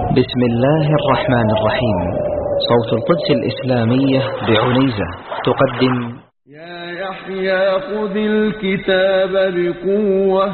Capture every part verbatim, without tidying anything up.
بسم الله الرحمن الرحيم. صوت القدس الإسلامية بعنيزة تقدم: يا يحيى خذ الكتاب بقوة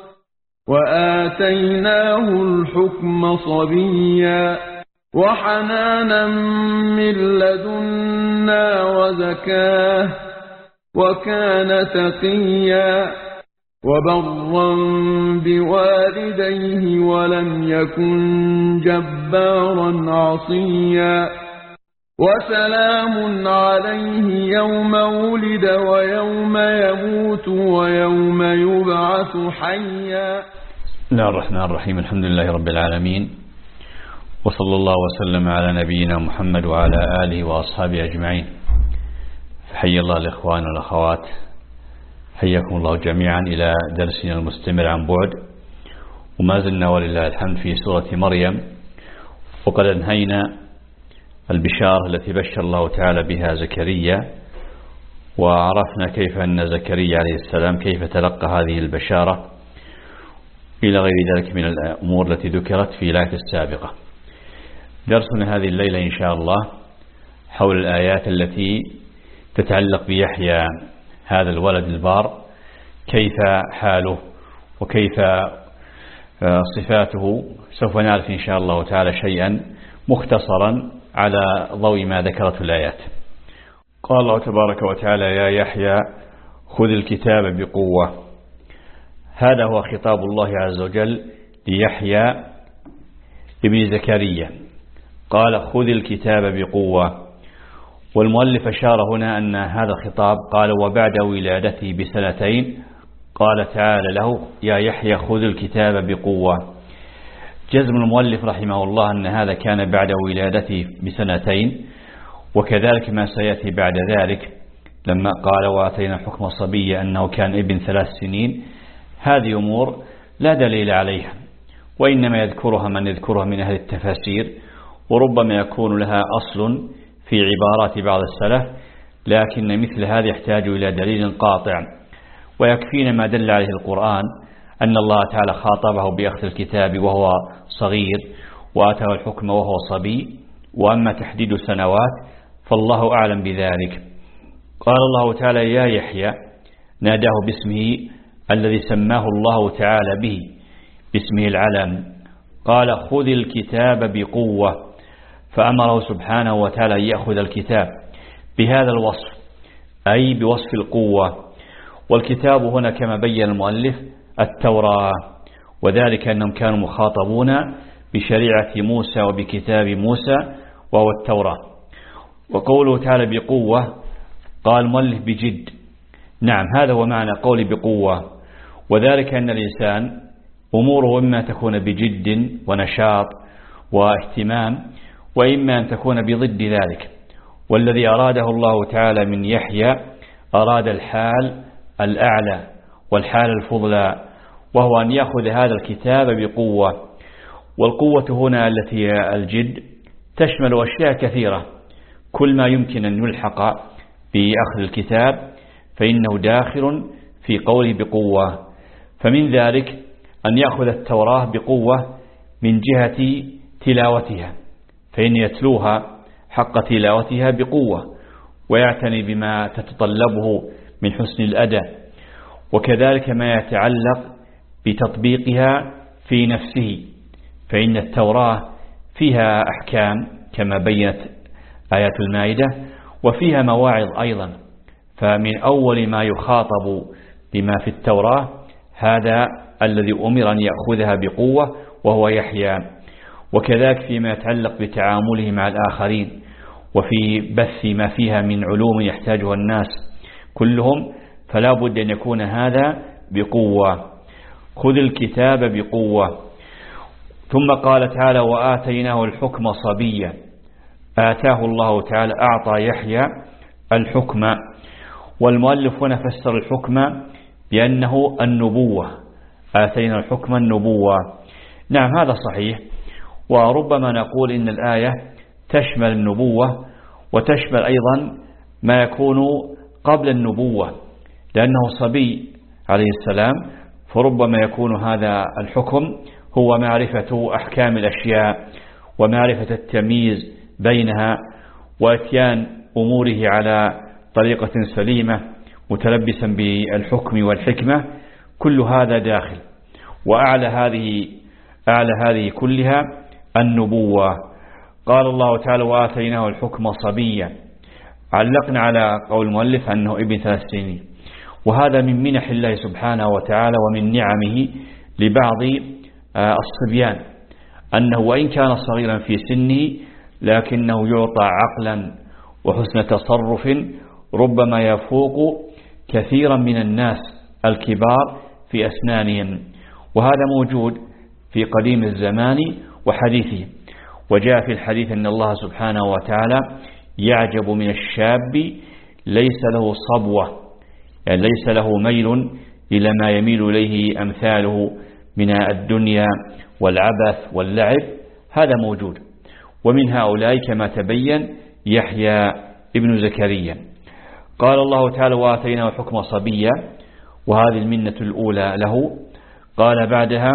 وآتيناه الحكم صبيا وحنانا من لدنا وزكاه وكان تقيا وبرا بوالديه ولم يكن جبارا عصيا وسلام عليه يوم ولد ويوم يموت ويوم يبعث حيا. بسم الله الرحمن الرحيم. الحمد لله رب العالمين، وصلى الله وسلم على نبينا محمد وعلى آله وأصحابه أجمعين. فحي الله الإخوان والأخوات، حياكم الله جميعا إلى درسنا المستمر عن بعد، وما زلنا ولله الحمد في سورة مريم، وقد انهينا البشارة التي بشر الله تعالى بها زكريا، وعرفنا كيف أن زكريا عليه السلام كيف تلقى هذه البشارة إلى غير ذلك من الأمور التي ذكرت في الآية السابقة. درسنا هذه الليلة إن شاء الله حول الآيات التي تتعلق بيحيى هذا الولد البار، كيف حاله وكيف صفاته. سوف نعرف إن شاء الله تعالى شيئا مختصرا على ضوء ما ذكرته الآيات. قال الله تبارك وتعالى: يا يحيى خذ الكتاب بقوة. هذا هو خطاب الله عز وجل ليحيى ابن زكريا، قال: خذ الكتاب بقوة. والمؤلف أشار هنا أن هذا الخطاب قال وبعد ولادته بسنتين قال تعالى له: يا يحيى خذ الكتاب بقوة. جزم المؤلف رحمه الله أن هذا كان بعد ولادته بسنتين، وكذلك ما سيأتي بعد ذلك لما قال وآتينا الحكم صبيا أنه كان ابن ثلاث سنين. هذه أمور لا دليل عليها، وإنما يذكرها من يذكرها من أهل التفاسير، وربما يكون لها أصل في عبارات بعض السلف، لكن مثل هذا يحتاج إلى دليل قاطع. ويكفينا ما دل عليه القرآن أن الله تعالى خاطبه بأخذ الكتاب وهو صغير، وآتاه الحكم وهو صبي. وأما تحديد سنوات فالله أعلم بذلك. قال الله تعالى: يا يحيى، ناداه باسمه الذي سماه الله تعالى به، باسمه العلم. قال: خذ الكتاب بقوة، فأمره سبحانه وتعالى أن يأخذ الكتاب بهذا الوصف، أي بوصف القوة. والكتاب هنا كما بين المؤلف التوراة، وذلك أنهم كانوا مخاطبون بشريعة موسى وبكتاب موسى وهو التوراة. وقوله تعالى بقوة قال المؤلف بجد. نعم، هذا هو معنى قول بقوة، وذلك أن الإنسان أموره إما تكون بجد ونشاط واهتمام، وإما أن تكون بضد ذلك. والذي أراده الله تعالى من يحيى أراد الحال الأعلى والحال الفضلى، وهو أن يأخذ هذا الكتاب بقوة. والقوة هنا التي هي الجد تشمل أشياء كثيرة. كل ما يمكن أن يلحق بأخذ الكتاب فإنه داخل في قوله بقوة. فمن ذلك أن يأخذ التوراة بقوة من جهة تلاوتها، فإن يتلوها حق تلاوتها بقوة، ويعتني بما تتطلبه من حسن الأداء، وكذلك ما يتعلق بتطبيقها في نفسه، فإن التوراة فيها أحكام كما بينت آيات المائدة، وفيها مواعظ أيضا. فمن أول ما يخاطب بما في التوراة هذا الذي أمر أن يأخذها بقوة وهو يحيى. وكذلك فيما يتعلق بتعامله مع الآخرين، وفي بث ما فيها من علوم يحتاجها الناس كلهم، فلا بد أن يكون هذا بقوة. خذ الكتاب بقوة. ثم قال تعالى: وآتيناه الحكم صبيا. آتاه الله تعالى، أعطى يحيى الحكم. والمؤلف هنا فسر الحكم بأنه النبوة، آتينا الحكم النبوة. نعم، هذا صحيح، وربما نقول إن الآية تشمل النبوة وتشمل أيضا ما يكون قبل النبوة، لأنه صبي عليه السلام، فربما يكون هذا الحكم هو معرفة أحكام الأشياء ومعرفة التمييز بينها واتيان أموره على طريقة سليمة متلبسا بالحكم والحكمة، كل هذا داخل. وأعلى هذه أعلى هذه كلها النبوة. قال الله تعالى وآتيناه الحكم صبيا، علقنا على قول المؤلف أنه ابن ثلاث سنين، وهذا من منح الله سبحانه وتعالى ومن نعمه لبعض الصبيان، أنه وإن كان صغيرا في سنه لكنه يعطى عقلا وحسن تصرف ربما يفوق كثيرا من الناس الكبار في أسنانهم، وهذا موجود في قديم الزمان وحديثه. وجاء في الحديث أن الله سبحانه وتعالى يعجب من الشاب ليس له صبوة، يعني ليس له ميل إلى ما يميل إليه أمثاله من الدنيا والعبث واللعب، هذا موجود. ومن هؤلاء كما تبين يحيى ابن زكريا. قال الله تعالى وآتيناه حكم صبيا، وهذه المنة الأولى له. قال بعدها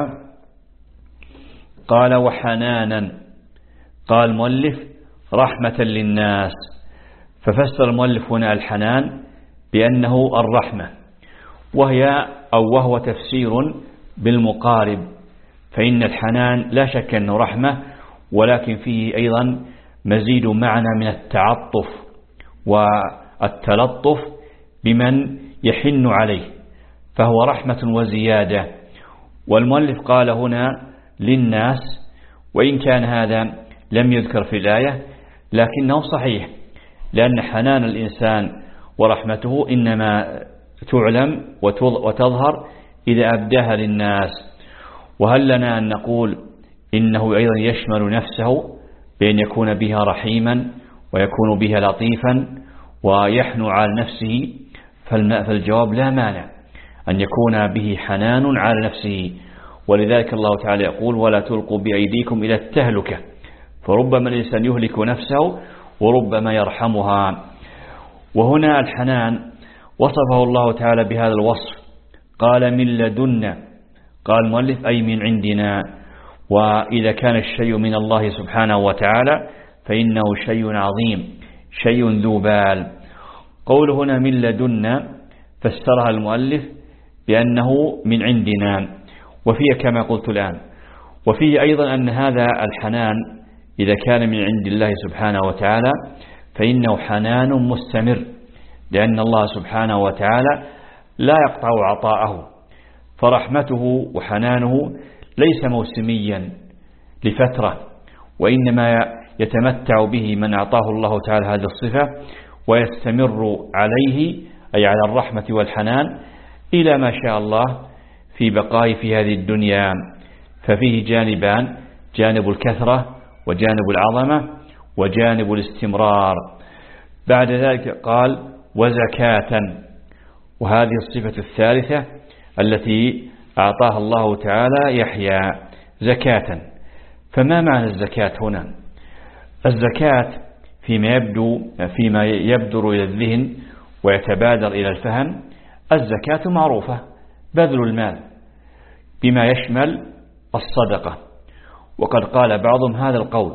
قال وحنانا، قال المؤلف رحمة للناس، ففسر المؤلف هنا الحنان بأنه الرحمة، وهي أو وهو تفسير بالمقارب، فإن الحنان لا شك أنه رحمة، ولكن فيه أيضا مزيد معنى من التعطف والتلطف بمن يحن عليه، فهو رحمة وزيادة. والمؤلف قال هنا للناس، وإن كان هذا لم يذكر في الآية لكنه صحيح، لأن حنان الإنسان ورحمته إنما تعلم وتظهر إذا أبداها للناس. وهل لنا أن نقول إنه أيضا يشمل نفسه بأن يكون بها رحيما ويكون بها لطيفا ويحنو على نفسه؟ فالجواب لا مانع أن يكون به حنان على نفسه، ولذلك الله تعالى يقول ولا تلقوا بأيديكم إلى التهلكة، فربما الإنسان يهلك نفسه وربما يرحمها. وهنا الحنان وصفه الله تعالى بهذا الوصف، قال من لدنا، قال المؤلف أي من عندنا. وإذا كان الشيء من الله سبحانه وتعالى فإنه شيء عظيم، شيء ذو بال. قول هنا من لدنا فسرها المؤلف بأنه من عندنا، وفيه كما قلت الآن، وفيه أيضا أن هذا الحنان إذا كان من عند الله سبحانه وتعالى فإنه حنان مستمر، لأن الله سبحانه وتعالى لا يقطع عطاءه، فرحمته وحنانه ليس موسميا لفترة، وإنما يتمتع به من أعطاه الله تعالى هذه الصفة ويستمر عليه، أي على الرحمة والحنان إلى ما شاء الله في بقائه في هذه الدنيا. ففيه جانبان، جانب الكثرة وجانب العظمة وجانب الاستمرار. بعد ذلك قال وزكاة، وهذه الصفة الثالثة التي أعطاها الله تعالى يحيى، زكاة. فما معنى الزكاة هنا؟ الزكاة فيما يبدو فيما يبدر إلى الذهن ويتبادر إلى الفهم، الزكاة معروفة بذل المال بما يشمل الصدقة، وقد قال بعضهم هذا القول،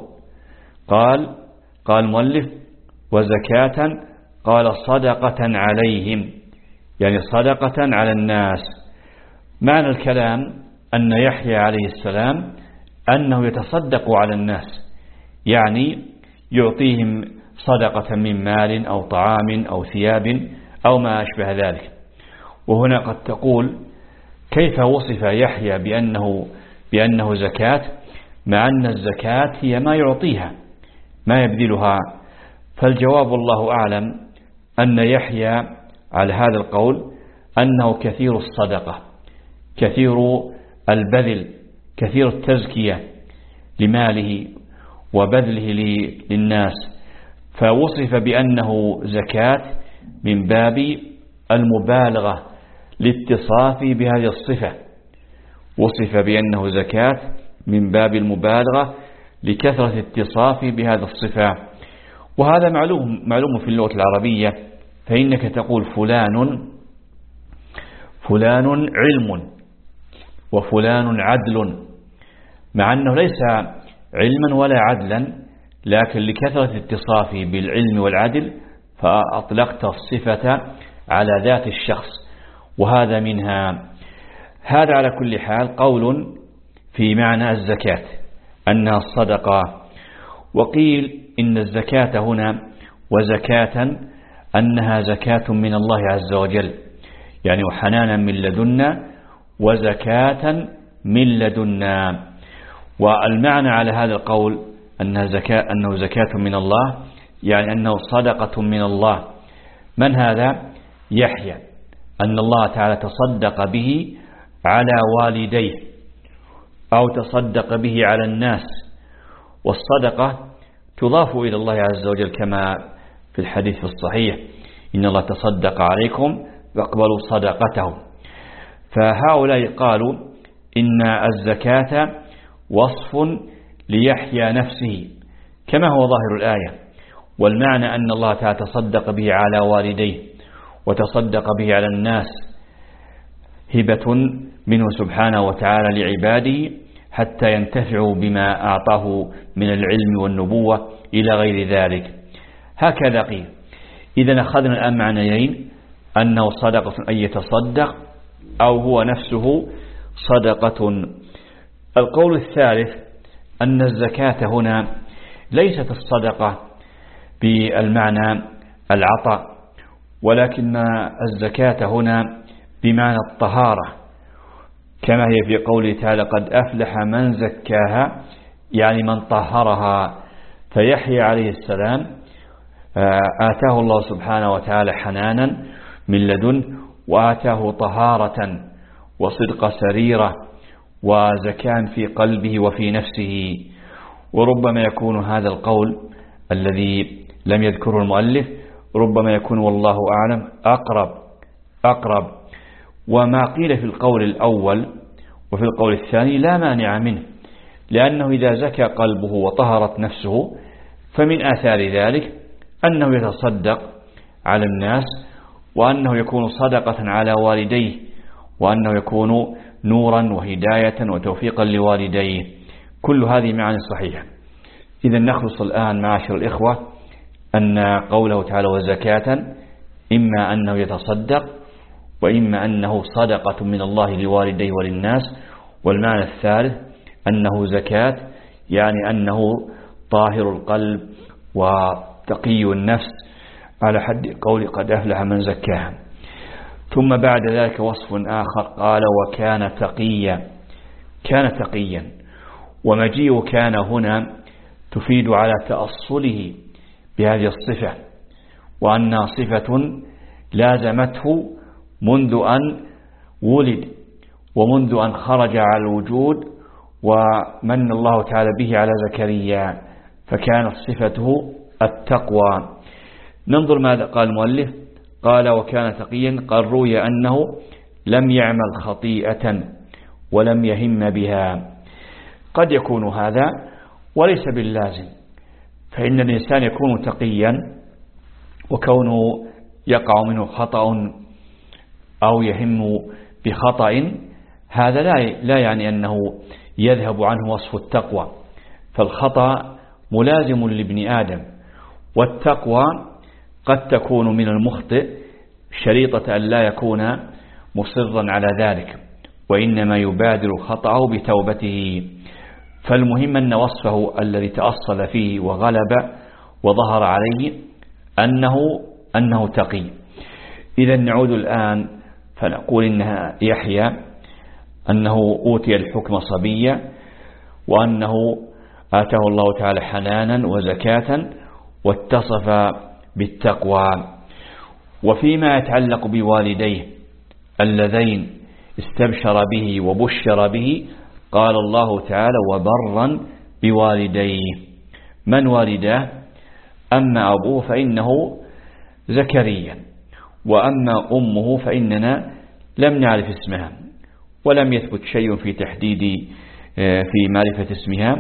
قال قال المؤلف وزكاة، قال صدقة عليهم، يعني صدقة على الناس. معنى الكلام أن يحيى عليه السلام أنه يتصدق على الناس، يعني يعطيهم صدقة من مال أو طعام أو ثياب أو ما أشبه ذلك. وهنا قد تقول كيف وصف يحيى بأنه, بأنه زكاة، مع أن الزكاة هي ما يعطيها ما يبذلها؟ فالجواب الله أعلم أن يحيى على هذا القول أنه كثير الصدقة، كثير البذل، كثير التزكية لماله وبذله للناس، فوصف بأنه زكاة من باب المبالغة لاتصاف بهذه الصفة، وصف بأنه زكاة من باب المبالغة لكثرة اتصاف بهذا الصفة. وهذا معلوم معلوم في اللغة العربية، فإنك تقول فلان فلان علم وفلان عدل، مع أنه ليس علما ولا عدلا، لكن لكثرة اتصافه بالعلم والعدل فأطلقت الصفة على ذات الشخص، وهذا منها. هذا على كل حال قول في معنى الزكاة أنها الصدقة. وقيل إن الزكاة هنا وزكاة أنها زكاة من الله عز وجل، يعني وحنانا من لدنا وزكاة من لدنا. والمعنى على هذا القول أنها زكاة أنه زكاة من الله، يعني أنه صدقة من الله. من هذا؟ يحيى، أن الله تعالى تصدق به على والديه أو تصدق به على الناس. والصدقة تضاف إلى الله عز وجل كما في الحديث الصحيح: إن الله تصدق عليكم فاقبلوا صدقته. فهؤلاء قالوا إن الزكاة وصف ليحيى نفسه كما هو ظاهر الآية، والمعنى أن الله تعالى تصدق به على والديه وتصدق به على الناس، هبة منه سبحانه وتعالى لعباده حتى ينتفعوا بما أعطاه من العلم والنبوة إلى غير ذلك. هكذا قيل. إذا أخذنا الآن معنيين: أنه صدقة أن يتصدق، أو هو نفسه صدقة. القول الثالث أن الزكاة هنا ليست الصدقة بالمعنى العطاء، ولكن الزكاة هنا بمعنى الطهارة، كما هي في قوله تعالى: قد أفلح من زكاها، يعني من طهرها. فيحيى عليه السلام آتاه الله سبحانه وتعالى حنانا من لدن، وآتاه طهارة وصدق سريرة وزكاة في قلبه وفي نفسه. وربما يكون هذا القول الذي لم يذكره المؤلف ربما يكون والله أعلم أقرب أقرب وما قيل في القول الأول وفي القول الثاني لا مانع منه، لأنه إذا زكى قلبه وطهرت نفسه فمن آثار ذلك أنه يتصدق على الناس، وأنه يكون صدقة على والديه، وأنه يكون نورا وهداية وتوفيقا لوالديه. كل هذه معاني صحيحة. إذا نخلص الآن معاشر الإخوة أن قوله تعالى وزكاة إما أنه يتصدق، وإما أنه صدقة من الله لوالديه وللناس. والمعنى الثالث أنه زكاة، يعني أنه طاهر القلب وتقي النفس، على حد قول قد أفلح من زكاها. ثم بعد ذلك وصف آخر قال: وكان تقيا. كان تقيا، ومجيء كان هنا تفيد على تأصله بهذه الصفة، وأنها صفة لازمته منذ أن ولد ومنذ أن خرج على الوجود، ومن الله تعالى به على زكريا، فكانت صفته التقوى. ننظر ماذا قال المؤلف. قال: وكان تقيا. قال: روي أنه لم يعمل خطيئة ولم يهم بها. قد يكون هذا وليس باللازم، فإن الإنسان يكون تقيا وكونه يقع منه خطأ أو يهم بخطأ، هذا لا لا يعني أنه يذهب عنه وصف التقوى. فالخطأ ملازم لابن آدم، والتقوى قد تكون من المخطئ شريطة أن لا يكون مصرا على ذلك، وإنما يبادر خطأه بتوبته. فالمهم أن وصفه الذي تأصل فيه وغلب وظهر عليه أنه أنه تقي. إذا نعود الآن فنقول إنها يحيى أنه أوتي الحكم صبيا، وأنه آتاه الله تعالى حنانا وزكاة، واتصف بالتقوى. وفيما يتعلق بوالديه اللذين استبشر به وبشر به قال الله تعالى: وبرا بوالديه. من والداه؟ أما أبوه فإنه زكريا، وأما أمه فإننا لم نعرف اسمها، ولم يثبت شيء في تحديد في معرفة اسمها،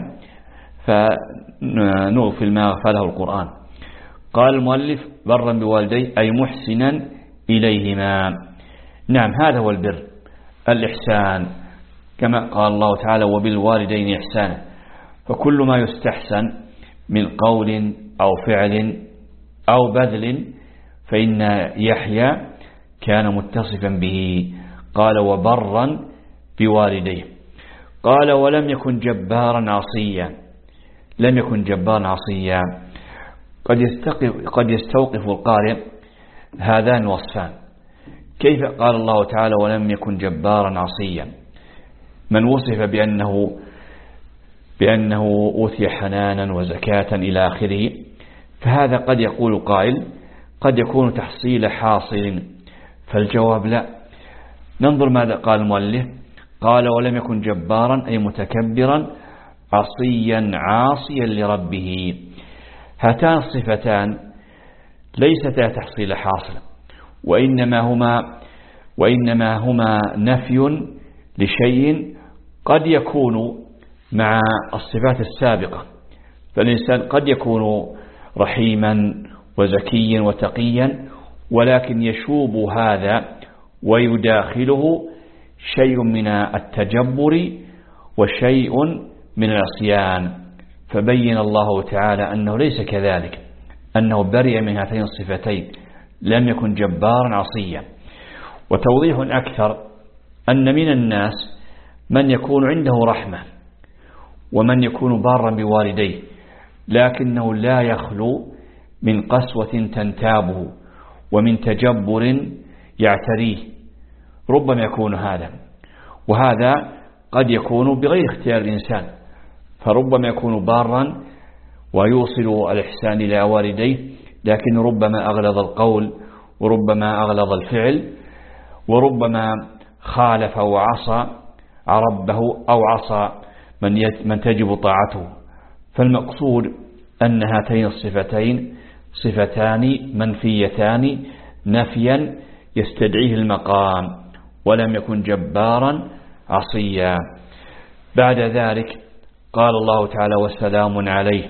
فنغفل ما غفله القرآن. قال المؤلف: برا بوالديه أي محسنا إليهما. نعم، هذا هو البر، الإحسان، كما قال الله تعالى: وبالوالدين إحسانا. فكل ما يستحسن من قول أو فعل أو بذل فإن يحيى كان متصفا به. قال وبرا بوالديه. قال ولم يكن جبارا عصيا. لم يكن جبارا عصيا. قد يستوقف, قد يستوقف القارئ هذان وصفان. كيف قال الله تعالى ولم يكن جبارا عصيا؟ من وصف بأنه بأنه أوتي حنانا وزكاة إلى آخره، فهذا قد يقول قائل قد يكون تحصيل حاصل، فالجواب لا. ننظر ماذا قال المؤلف. قال ولم يكن جبارا أي متكبرا عصيا عاصيا لربه. هاتان الصفتان ليستا تحصيل حاصل، وإنما هما وإنما هما نفي لشيء قد يكون مع الصفات السابقة. فالإنسان قد يكون رحيما وزكيا وتقيا، ولكن يشوب هذا ويداخله شيء من التجبر وشيء من العصيان، فبين الله تعالى أنه ليس كذلك، أنه برئ من هاتين الصفتين، لم يكن جبارا عصيا. وتوضيح أكثر أن من الناس من يكون عنده رحمة ومن يكون بارا بوالديه، لكنه لا يخلو من قسوة تنتابه ومن تجبر يعتريه، ربما يكون هذا. وهذا قد يكون بغير اختيار الإنسان، فربما يكون بارا ويوصل الإحسان إلى والديه، لكن ربما أغلظ القول وربما أغلظ الفعل، وربما خالف وعصى ربه أو عصى من من تجب طاعته. فالمقصود أن هاتين الصفتين صفتان منفيتان نفيا يستدعيه المقام، ولم يكن جبارا عصيا. بعد ذلك قال الله تعالى وسلام عليه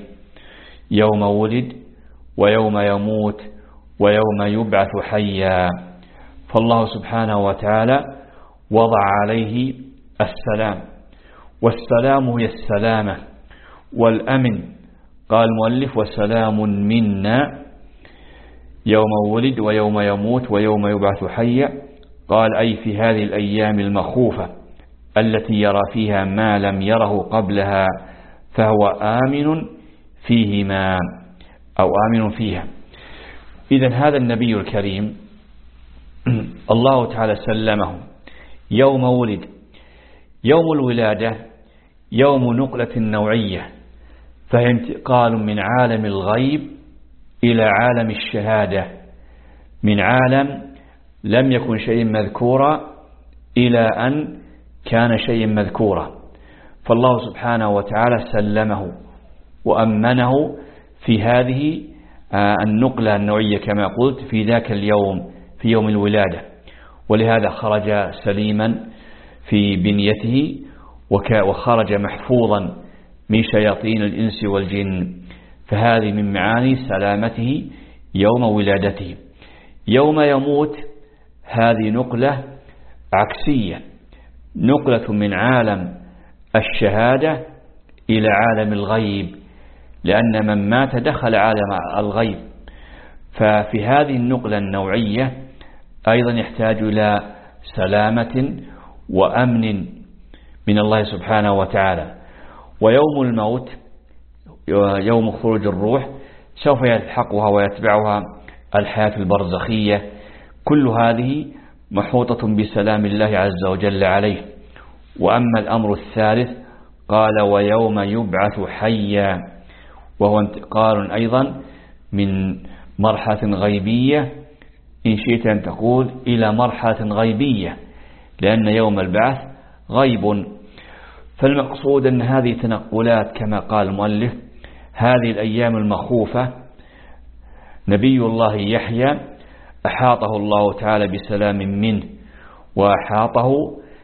يوم ولد ويوم يموت ويوم يبعث حيا. فالله سبحانه وتعالى وضع عليه السلام، والسلام هي السلامة والأمن. قال المؤلف وسلام منا يوم ولد ويوم يموت ويوم يبعث حيا. قال أي في هذه الأيام المخوفة التي يرى فيها ما لم يره قبلها، فهو آمن فيهما أو آمن فيها. إذن هذا النبي الكريم الله تعالى سلمه يوم ولد. يوم الولادة يوم نقلة نوعية، فهي انتقال من عالم الغيب إلى عالم الشهادة، من عالم لم يكن شيء مذكورا إلى أن كان شيء مذكورا. فالله سبحانه وتعالى سلمه وأمنه في هذه النقلة النوعية كما قلت في ذاك اليوم، في يوم الولادة، ولهذا خرج سليما في بنيته وخرج محفوظا من شياطين الإنس والجن. فهذه من معاني سلامته يوم ولادته. يوم يموت هذه نقلة عكسية، نقلة من عالم الشهادة إلى عالم الغيب، لأن من مات دخل عالم الغيب. ففي هذه النقلة النوعية أيضا يحتاج إلى سلامة وأمن من الله سبحانه وتعالى. ويوم الموت يوم خروج الروح سوف يلحقها ويتبعها الحياة البرزخية. كل هذه محوطة بسلام الله عز وجل عليه. وأما الأمر الثالث قال ويوم يبعث حيا، وهو انتقال أيضا من مرحلة غيبية إن شئت أن تقول إلى مرحلة غيبية، لأن يوم البعث غيب. فالمقصود أن هذه تنقلات كما قال المؤلف هذه الأيام المخوفة. نبي الله يحيى أحاطه الله تعالى بسلام منه، وأحاطه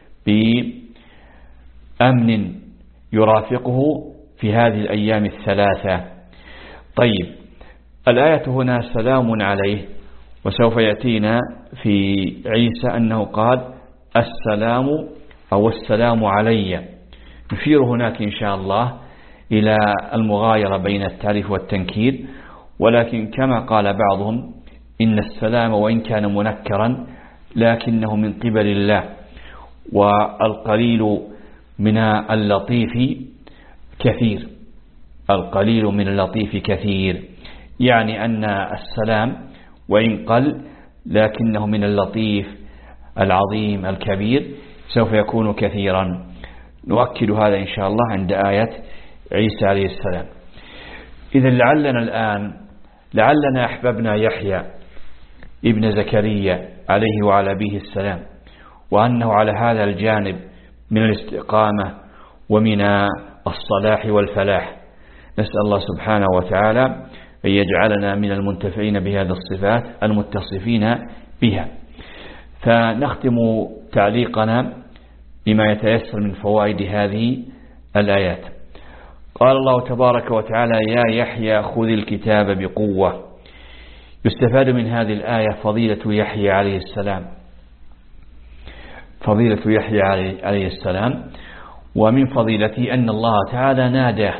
بأمن يرافقه في هذه الأيام الثلاثة. طيب، الآية هنا سلام عليه، وسوف يأتينا في عيسى أنه قال السلام أو السلام علي. نشير هناك إن شاء الله إلى المغايرة بين التعريف والتنكير، ولكن كما قال بعضهم إن السلام وإن كان منكرا لكنه من قبل الله، والقليل من اللطيف كثير، القليل من اللطيف كثير، يعني أن السلام وإن قل لكنه من اللطيف العظيم الكبير سوف يكون كثيرا. نؤكد هذا إن شاء الله عند آية عيسى عليه السلام. إذا لعلنا الآن لعلنا أحببنا يحيى ابن زكريا عليه وعلى أبيه السلام، وأنه على هذا الجانب من الاستقامة ومن الصلاح والفلاح. نسأل الله سبحانه وتعالى أن يجعلنا من المنتفعين بهذه الصفات المتصفين بها. فنختم تعليقنا بما يتيسر من فوائد هذه الآيات. قال الله تبارك وتعالى: يا يحيى خذ الكتاب بقوة. يستفاد من هذه الآية فضيلة يحيى عليه السلام، فضيلة يحيى عليه السلام، ومن فضيلته أن الله تعالى ناداه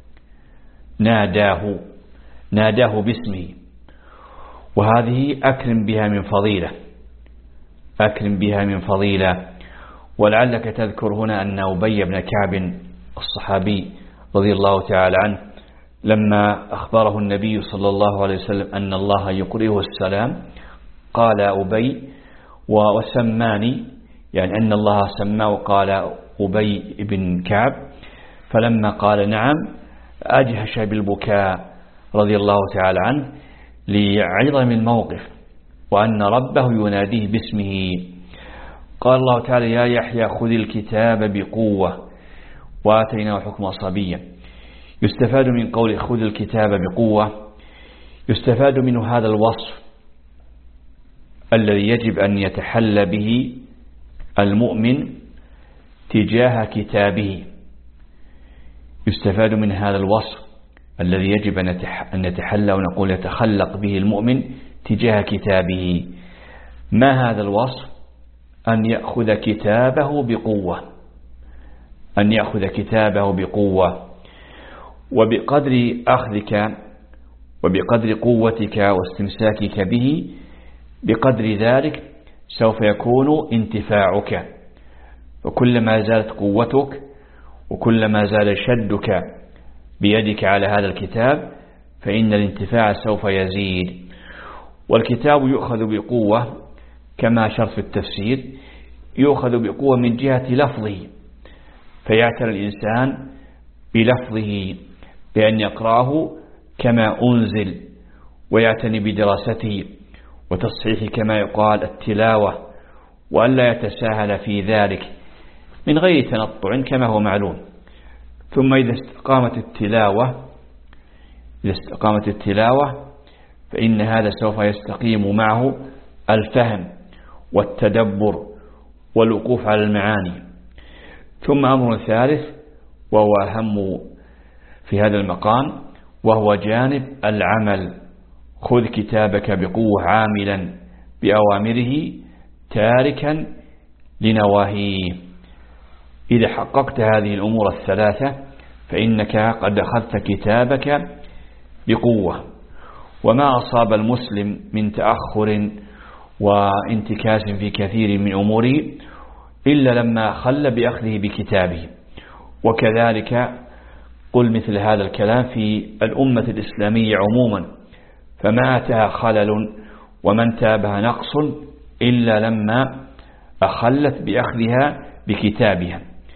ناداه ناداه باسمه، وهذه أكرم بها من فضيلة أكرم بها من فضيلة. ولعلك تذكر هنا أن أبي بن كعب الصحابي رضي الله تعالى عنه لما أخبره النبي صلى الله عليه وسلم أن الله يقرئه السلام قال أبي وسماني، يعني أن الله سماه قال أبي بن كعب، فلما قال نعم أجهش بالبكاء رضي الله تعالى عنه لعظم الموقف وأن ربه يناديه باسمه. قال الله تعالى: يا يحيى خذ الكتاب بقوة وآتيناه حكما صبيا. يستفاد من قول خذ الكتاب بقوة، يستفاد منه هذا الوصف الذي يجب أن يتحلى به المؤمن تجاه كتابه. يستفاد من هذا الوصف الذي يجب أن نتحلى ونقول يتخلق به المؤمن تجاه كتابه. ما هذا الوصف؟ أن يأخذ كتابه بقوة، أن يأخذ كتابه بقوة، وبقدر أخذك وبقدر قوتك واستمساكك به بقدر ذلك سوف يكون انتفاعك. وكلما زالت قوتك وكلما زال شدك بيدك على هذا الكتاب فإن الانتفاع سوف يزيد. والكتاب يؤخذ بقوة كما شرط في التفسير، يؤخذ بقوة من جهة لفظه، فيعتني الإنسان بلفظه بأن يقرأه كما أنزل، ويعتني بدراسته وتصحيح كما يقال التلاوة، وأن لا يتساهل في ذلك من غير تنطع كما هو معلوم. ثم إذا استقامت التلاوة إذا استقامت التلاوة فإن هذا سوف يستقيم معه الفهم والتدبر والوقوف على المعاني. ثم أمر ثالث وهو أهم في هذا المقام، وهو جانب العمل. خذ كتابك بقوة عاملا بأوامره تاركا لنواهيه. إذا حققت هذه الأمور الثلاثة فإنك قد أخذت كتابك بقوة. وما أصاب المسلم من تأخر وانتكاس في كثير من أموره إلا لما خل بأخذه بكتابه. وكذلك قل مثل هذا الكلام في الأمة الإسلامية عموما، فما أتاها خلل وما انتابها نقص إلا لما أخلت بأخذها بكتابها.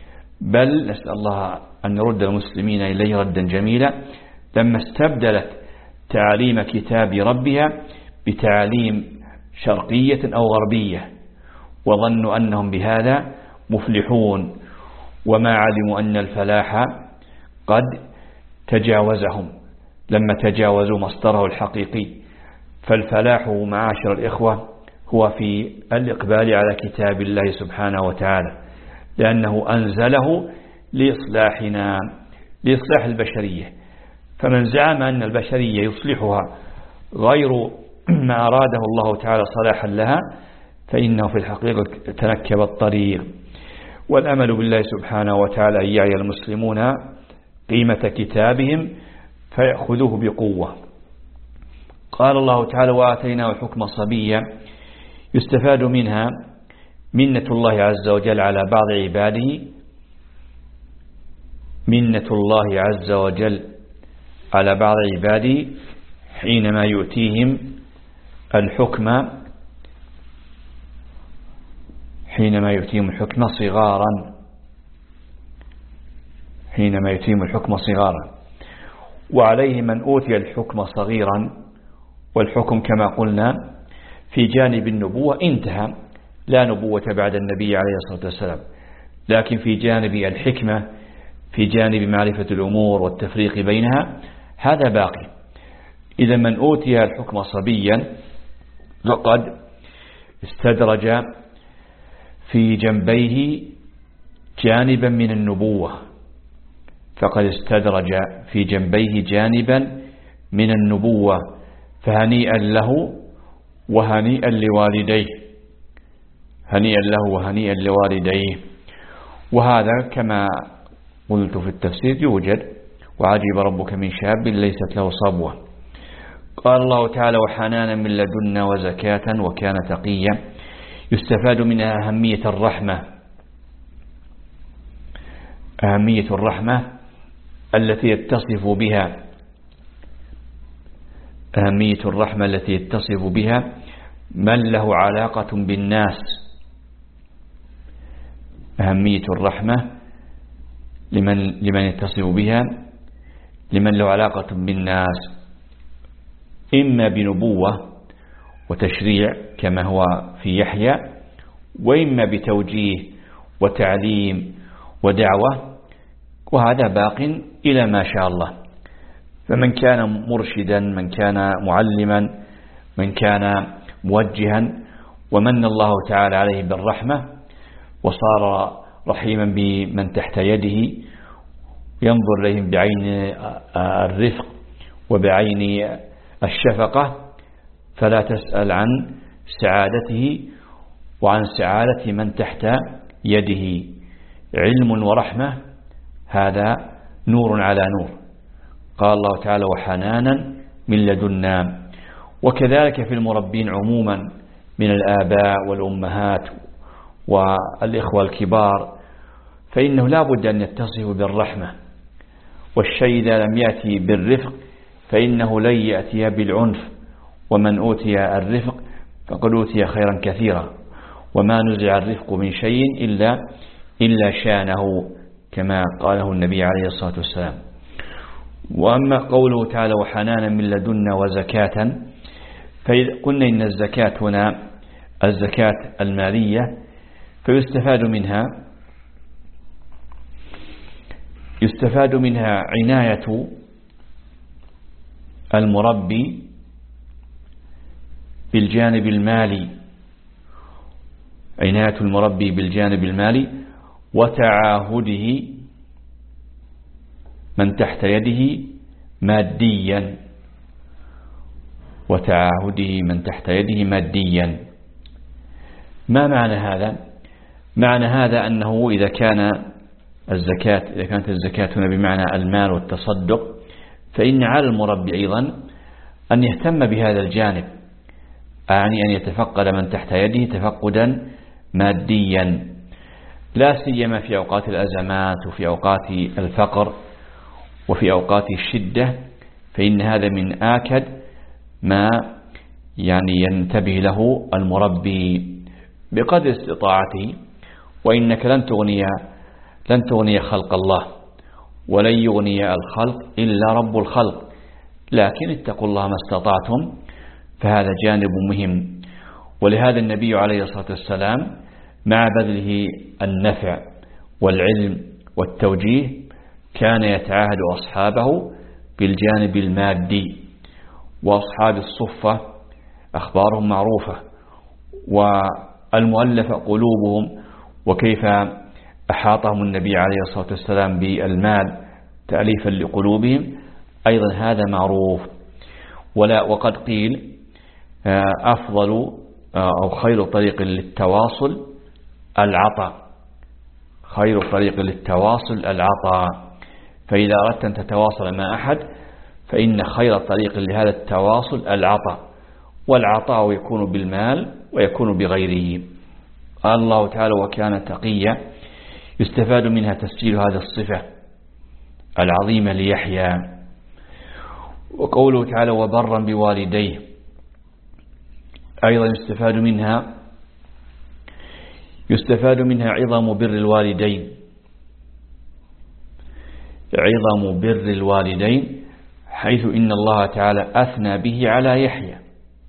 بل نسأل الله أن يرد المسلمين إليه ردا جميلا لما استبدلت تعاليم كتاب ربها بتعاليم شرقية أو غربية، وظنوا أنهم بهذا مفلحون، وما علموا أن الفلاح قد تجاوزهم لما تجاوزوا مصدره الحقيقي. فالفلاح معاشر الإخوة هو في الإقبال على كتاب الله سبحانه وتعالى، لأنه أنزله لإصلاحنا لإصلاح البشرية. فمن زعم أن البشرية يصلحها غير ما أراده الله تعالى صلاحا لها فإنه في الحقيقة تنكب الطريق. والأمل بالله سبحانه وتعالى أن يعي المسلمون قيمة كتابهم فيأخذوه بقوة. قال الله تعالى وآتيناه الحكم صبيا، يستفاد منها منة الله عز وجل على بعض عباده، منة الله عز وجل على بعض عباده حينما يؤتيهم الحكم حينما يؤتيهم الحكم صغارا حينما يؤتيهم الحكم صغارا وعليه من أوتي الحكم صغيرا، والحكم كما قلنا في جانب النبوة انتهى، لا نبوة بعد النبي عليه الصلاة والسلام، لكن في جانب الحكمة، في جانب معرفة الأمور والتفريق بينها، هذا باقي. إذا من أوتي الحكم صبيا فقد استدرج في جنبيه جانبا من النبوة فقد استدرج في جنبيه جانبا من النبوة فهنيئا له وهنيئا لوالديه هنيئا له وهنيئا لوالديه. وهذا كما قلت في التفسير يوجد، وعجب ربك من شاب ليست له صبوة. قال الله تعالى وحنانا من لدنا وزكاة وكان تقيا، يستفاد منها أهمية الرحمة أهمية الرحمة التي يتصف بها أهمية الرحمة التي يتصف بها من له علاقة بالناس أهمية الرحمة لمن لمن يتصف بها لمن له علاقة بالناس، إما بنبوة وتشريع كما هو في يحيى، وإما بتوجيه وتعليم ودعوة، وهذا باق إلى ما شاء الله. فمن كان مرشدا، من كان معلما، من كان موجها، ومن الله تعالى عليه بالرحمة وصار رحيما بمن تحت يده، ينظر إليهم بعين الرفق وبعين الشفقة، فلا تسأل عن سعادته وعن سعادة من تحت يده. علم ورحمة هذا نور على نور. قال الله تعالى وحنانا من لدنا. وكذلك في المربين عموما من الآباء والأمهات والإخوة الكبار، فإنه لا بد أن يتصف بالرحمة، والشيء إذا لم يأتي بالرفق فإنه لن يأتي بالعنف، ومن أوتي الرفق فقد أوتي خيرا كثيرا، وما نزع الرفق من شيء إلا إلا شانه كما قاله النبي عليه الصلاة والسلام. وأما قوله تعالى وحنانا من لدنا وزكاة، فإذا قلنا إن الزكاة هنا الزكاة المالية، فيستفاد منها يستفاد منها عناية المربي بالجانب المالي عناية المربي بالجانب المالي وتعاهده من تحت يده ماديا وتعاهده من تحت يده ماديا. ما معنى هذا؟ معنى هذا أنه إذا كان الزكاة إذا كانت الزكاة هنا بمعنى المال والتصدق، فإن على المربي أيضا أن يهتم بهذا الجانب، يعني أن يتفقد من تحت يده تفقدا ماديا، لا سيما في أوقات الأزمات وفي أوقات الفقر وفي أوقات الشدة، فإن هذا من آكد ما يعني ينتبه له المربي بقدر استطاعته. وإنك لن تغني لن تغني خلق الله، ولن يغني الخلق إلا رب الخلق، لكن اتقوا الله ما استطعتم، فهذا جانب مهم. ولهذا النبي عليه الصلاة والسلام مع بذله النفع والعلم والتوجيه كان يتعاهد أصحابه بالجانب المادي. وأصحاب الصفة أخبارهم معروفة، والمؤلف قلوبهم، وكيف أحاطهم النبي عليه الصلاة والسلام بالمال تأليفا لقلوبهم، أيضا هذا معروف. ولا وقد قيل أفضل أو خير طريق فإذا أردت أن تتواصل مع أحد فإن خير طريق لهذا التواصل العطاء، والعطاء يكون بالمال ويكون بغيره. قال الله تعالى: وكان تقيا. يستفاد منها تسجيل هذه الصفة العظيمة ليحيى. وقوله تعالى: وبرا بوالديه، أيضا يستفاد منها يستفاد منها عظم بر الوالدين، عظم بر الوالدين، حيث إن الله تعالى أثنى به على يحيى،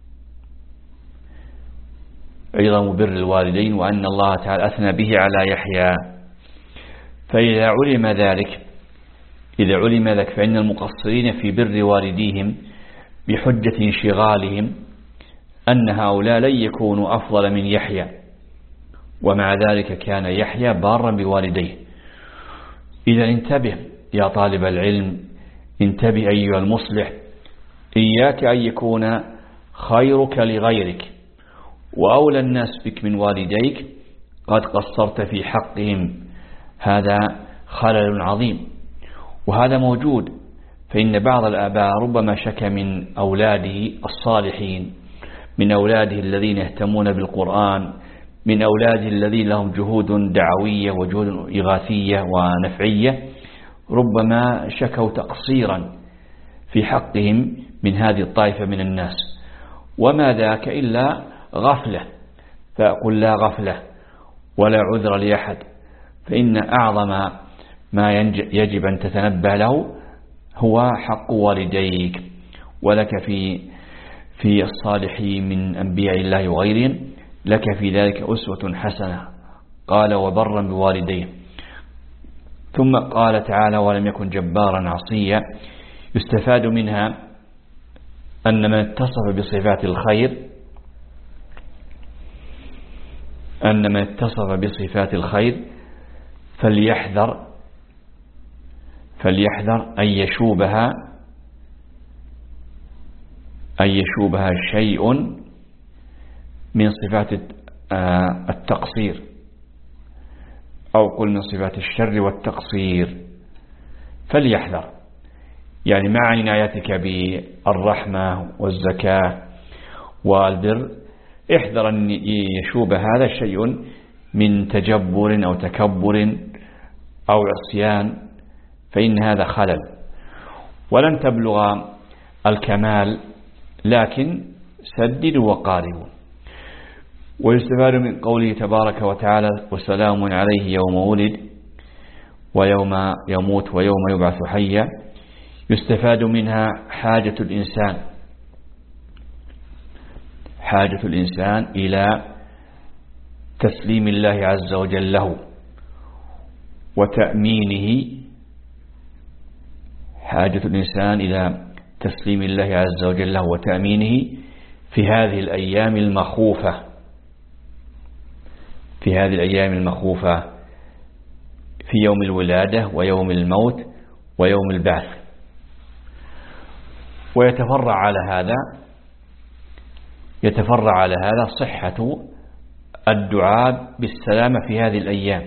عظم بر الوالدين وأن الله تعالى أثنى به على يحيى. فإذا علم ذلك إذا علم ذلك فإن المقصرين في بر والديهم بحجة انشغالهم أن هؤلاء لن يكونوا أفضل من يحيى، ومع ذلك كان يحيى بارا بوالديه. إذا انتبه يا طالب العلم، انتبه أيها المصلح، إياك أن يكون خيرك لغيرك وأولى الناس بك من والديك قد قصرت في حقهم. هذا خلل عظيم، وهذا موجود. فإن بعض الآباء ربما شكى من أولاده الصالحين، من أولاده الذين يهتمون بالقرآن، من أولاده الذين لهم جهود دعوية وجهود إغاثية ونفعية، ربما شكوا تقصيرا في حقهم من هذه الطائفة من الناس، وما ذاك إلا غفلة. فأقول لا غفلة ولا عذر لأحد، فإن أعظم ما يجب أن تتنبه له هو حق والديك، ولك في في الصالحين من أنبياء الله وغيرهم لك في ذلك أسوة حسنة. قال: وبرا بوالديه. ثم قال تعالى: ولم يكن جبارا عصيا. يستفاد منها أن من اتصف بصفات الخير أن من اتصف بصفات الخير فليحذر فليحذر أن يشوبها أن يشوبها شيء من صفات التقصير، أو قل من صفات الشر والتقصير. فليحذر، يعني مع عنايتك بالرحمة والزكاة والبر، احذر أن يشوب هذا شيء من تجبر أو تكبر أو عصيان، فإن هذا خلل، ولن تبلغ الكمال، لكن سددوا وقاربوا. ويستفاد من قوله تبارك وتعالى: وسلام عليه يوم ولد ويوم يموت ويوم يبعث حيا. يستفاد منها حاجة الإنسان حاجة الإنسان إلى تسليم الله عز وجل له وتأمينه حاجة الإنسان إلى تسليم الله عز وجل له وتأمينه في هذه الأيام المخوفة في هذه الأيام المخوفة في يوم الولادة ويوم الموت ويوم البعث. ويتفرع على هذا يتفرع على هذا صحة الدعاء بالسلامة في هذه الأيام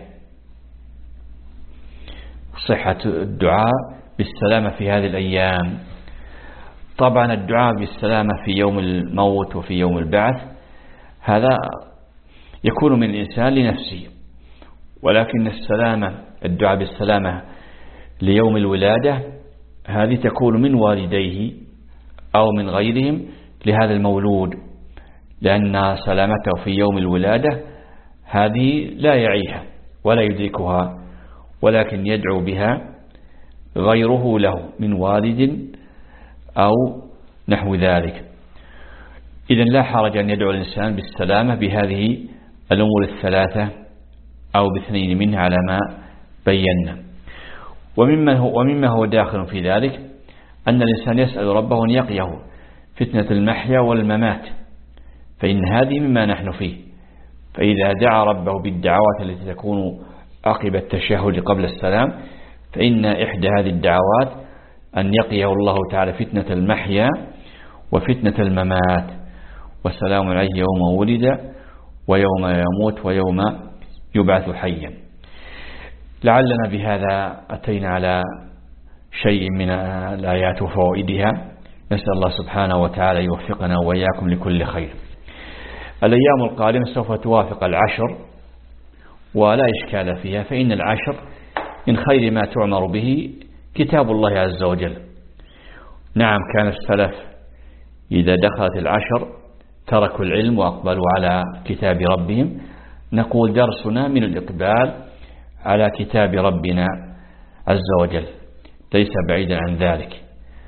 صحة الدعاء بالسلامة في هذه الأيام. طبعا الدعاء بالسلامة في يوم الموت وفي يوم البعث هذا يكون من الإنسان لنفسه، ولكن السلامة الدعاء بالسلامة ليوم الولادة هذه تكون من والديه أو من غيرهم لهذا المولود، لأن سلامته في يوم الولادة هذه لا يعيها ولا يدركها، ولكن يدعو بها غيره له من والد أو نحو ذلك. إذن لا حرج أن يدعو الإنسان بالسلامة بهذه الأمور الثلاثة أو باثنين منها على ما بينا. ومما هو, ومما هو داخل في ذلك أن الإنسان يسأل ربه أن يقيه فتنة المحيا والممات، فإن هذه مما نحن فيه. فإذا دعا ربه بالدعوات التي تكون عقب التشهد قبل السلام، فإن إحدى هذه الدعوات أن يقيه الله تعالى فتنة المحيا وفتنة الممات، والسلام عليه يوم ولد ويوم يموت ويوم يبعث حيا. لعلنا بهذا أتينا على شيء من الآيات وفوائدها. نسأل الله سبحانه وتعالى يوفقنا وإياكم لكل خير. الأيام القادمة سوف توافق العشر ولا إشكال فيها، فإن العشر من خير ما تعمر به كتاب الله عز وجل. نعم، كان السلف إذا دخلت العشر تركوا العلم وأقبلوا على كتاب ربهم. نقول درسنا من الإقبال على كتاب ربنا عز وجل، ليس بعيدا عن ذلك.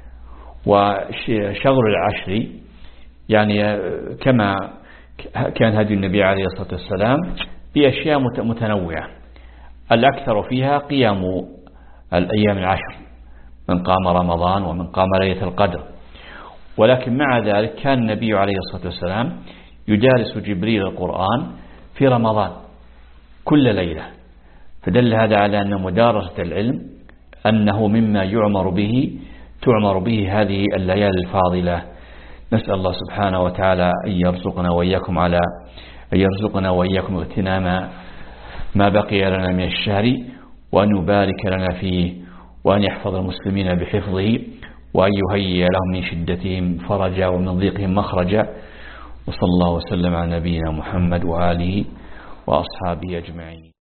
وشغل العشر يعني كما كان هدي النبي عليه الصلاة والسلام بأشياء متنوعة، الأكثر فيها قيام الأيام العشر، من قام رمضان ومن قام ليلة القدر. ولكن مع ذلك كان النبي عليه الصلاة والسلام يدارس جبريل القرآن في رمضان كل ليلة، فدل هذا على أن مدارسة العلم أنه مما يعمر به تعمر به هذه الليالي الفاضلة. نسأل الله سبحانه وتعالى أن يرزقنا وإياكم على أن يرزقنا وإياكم اغتنام ما بقي لنا من الشهر، وأن يبارك لنا فيه، وأن يحفظ المسلمين بحفظه، وأن يهيئ لهم من شدتهم فرجا ومن ضيقهم مخرجا. وصلى الله وسلم على نبينا محمد وآله وأصحابه أجمعين.